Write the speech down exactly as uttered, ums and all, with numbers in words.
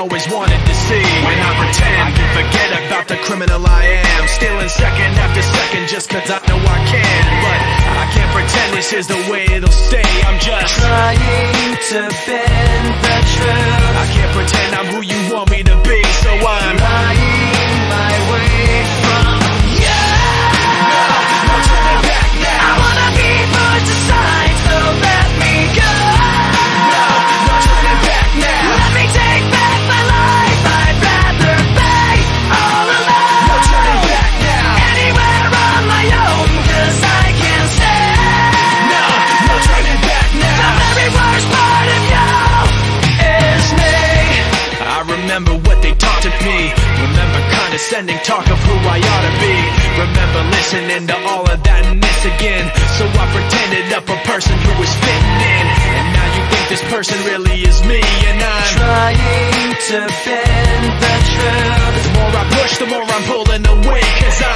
always wanted to see. When I pretend, forget about the criminal I am, stealing second after second just cause I know I can. But I can't pretend this is the way it'll stay. I'm just trying to bend the truth. I can't pretend I'm who you want me to be, so I'm lying my way from you. No, no turning back now. I wanna be pushed aside, so let me go. No, no turning back now. Let me take back my life. I'd rather be all alone. No turning back now. Anywhere on my own, cause I can't stand. No, no turning back now. The very worst part of you is me. I remember what they taught to me. Remember condescending talk of who I ought to be. Remember listening to all of that and this again. So I pretended up a person who was fitting in. And now you think this person really is me. And I'm trying to bend the truth. The more I push, the more I'm pulling away. Cause I'm